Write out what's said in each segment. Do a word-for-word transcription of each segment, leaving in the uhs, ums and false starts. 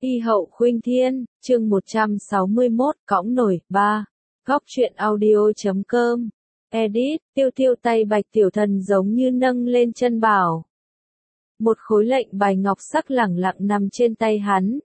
Y hậu khuynh thiên, chương một trăm sáu mươi mốt, cõng nổi, ba. Góc truyện audio chấm com. Edit, tiêu tiêu tay Bạch Tiểu Thần giống như nâng lên chân bảo. Một khối lệnh bài ngọc sắc lẳng lặng nằm trên tay hắn.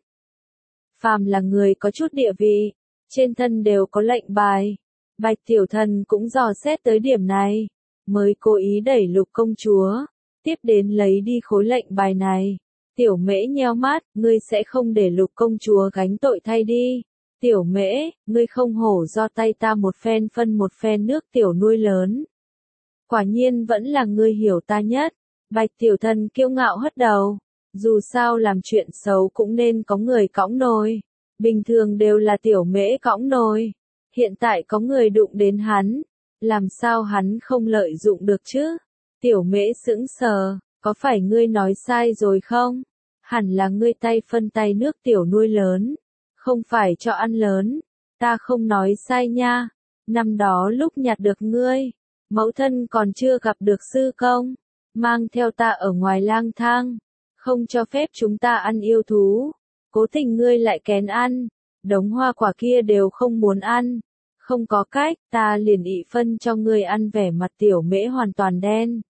Phàm là người có chút địa vị, trên thân đều có lệnh bài. Bạch Tiểu Thần cũng dò xét tới điểm này, mới cố ý đẩy Lục công chúa, tiếp đến lấy đi khối lệnh bài này. Tiểu Mễ nheo mắt, ngươi sẽ không để Lục công chúa gánh tội thay đi. Tiểu Mễ, ngươi không hổ do tay ta một phen phân một phen nước tiểu nuôi lớn. Quả nhiên vẫn là ngươi hiểu ta nhất. Bạch Tiểu Thần kiêu ngạo hất đầu. Dù sao làm chuyện xấu cũng nên có người cõng nồi. Bình thường đều là Tiểu Mễ cõng nồi. Hiện tại có người đụng đến hắn. Làm sao hắn không lợi dụng được chứ? Tiểu Mễ sững sờ, có phải ngươi nói sai rồi không? Hẳn là ngươi tay phân tay nước tiểu nuôi lớn, không phải cho ăn lớn. Ta không nói sai nha. Năm đó lúc nhặt được ngươi, mẫu thân còn chưa gặp được sư công, mang theo ta ở ngoài lang thang, không cho phép chúng ta ăn yêu thú. Cố tình ngươi lại kén ăn, đống hoa quả kia đều không muốn ăn. Không có cách, ta liền ị phân cho ngươi ăn. Vẻ mặt Tiểu Mễ hoàn toàn đen.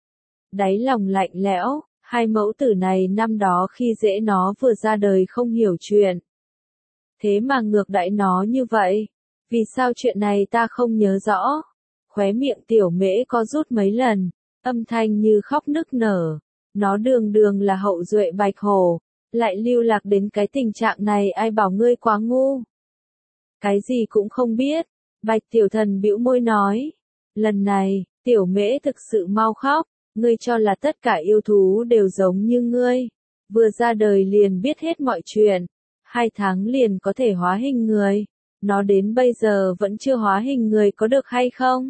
Đáy lòng lạnh lẽo. Hai mẫu tử này năm đó khi dễ nó vừa ra đời không hiểu chuyện. Thế mà ngược đãi nó như vậy. Vì sao chuyện này ta không nhớ rõ? Khóe miệng Tiểu Mễ co rút mấy lần, âm thanh như khóc nức nở. Nó đường đường là hậu duệ Bạch Hổ, lại lưu lạc đến cái tình trạng này, ai bảo ngươi quá ngu. Cái gì cũng không biết. Bạch Tiểu Thần bĩu môi nói. Lần này, Tiểu Mễ thực sự mau khóc. Ngươi cho là tất cả yêu thú đều giống như ngươi, vừa ra đời liền biết hết mọi chuyện, hai tháng liền có thể hóa hình người. Nó đến bây giờ vẫn chưa hóa hình người, có được hay không?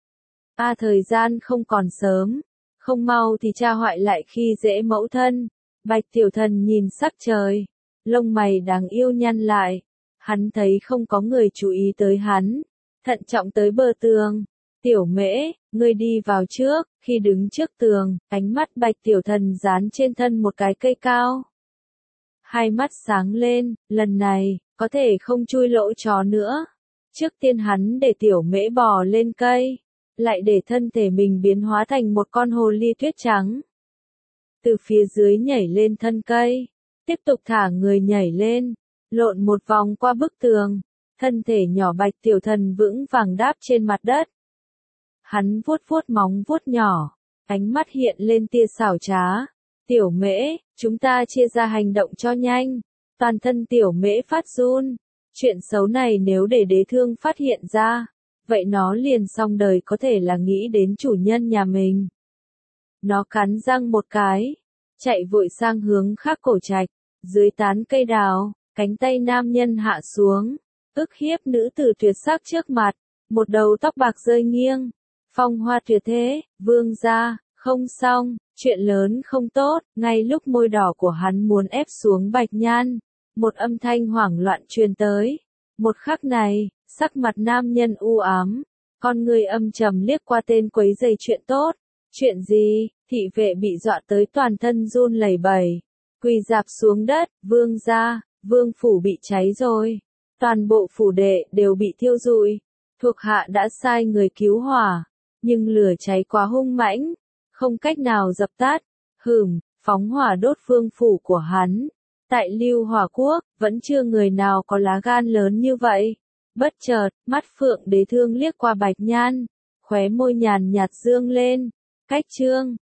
A à, thời gian không còn sớm, không mau thì cha hoại lại khi dễ mẫu thân. Bạch Tiểu Thần nhìn sắc trời, lông mày đáng yêu nhăn lại. Hắn thấy không có người chú ý tới hắn, thận trọng tới bờ tường. Tiểu Mễ, ngươi đi vào trước. Khi đứng trước tường, ánh mắt Bạch Tiểu Thần dán trên thân một cái cây cao. Hai mắt sáng lên, lần này, có thể không chui lỗ chó nữa. Trước tiên hắn để Tiểu Mễ bò lên cây, lại để thân thể mình biến hóa thành một con hồ ly tuyết trắng. Từ phía dưới nhảy lên thân cây, tiếp tục thả người nhảy lên, lộn một vòng qua bức tường. Thân thể nhỏ Bạch Tiểu Thần vững vàng đáp trên mặt đất. Hắn vuốt vuốt móng vuốt nhỏ, ánh mắt hiện lên tia xảo trá. Tiểu Mễ, chúng ta chia ra hành động cho nhanh. Toàn thân Tiểu Mễ phát run. Chuyện xấu này nếu để Đế Thương phát hiện ra, vậy nó liền xong đời, có thể là nghĩ đến chủ nhân nhà mình. Nó cắn răng một cái, chạy vội sang hướng khác cổ trạch. Dưới tán cây đào, cánh tay nam nhân hạ xuống, ức hiếp nữ tử tuyệt sắc trước mặt, một đầu tóc bạc rơi nghiêng. Phong hoa tuyệt thế, vương gia, không xong, chuyện lớn không tốt. Ngay lúc môi đỏ của hắn muốn ép xuống Bạch Nhan, một âm thanh hoảng loạn truyền tới. Một khắc này, sắc mặt nam nhân u ám, con người âm trầm liếc qua tên quấy rầy chuyện tốt. Chuyện gì? Thị vệ bị dọa tới toàn thân run lẩy bẩy, quỳ rạp xuống đất. Vương gia, vương phủ bị cháy rồi, toàn bộ phủ đệ đều bị thiêu rụi. Thuộc hạ đã sai người cứu hỏa, nhưng lửa cháy quá hung mãnh, không cách nào dập tắt. Hừm, phóng hỏa đốt vương phủ của hắn. Tại Lưu Hỏa Quốc, vẫn chưa người nào có lá gan lớn như vậy. Bất chợt, mắt Phượng Đế Thương liếc qua Bạch Nhan, khóe môi nhàn nhạt dương lên. Cách chương,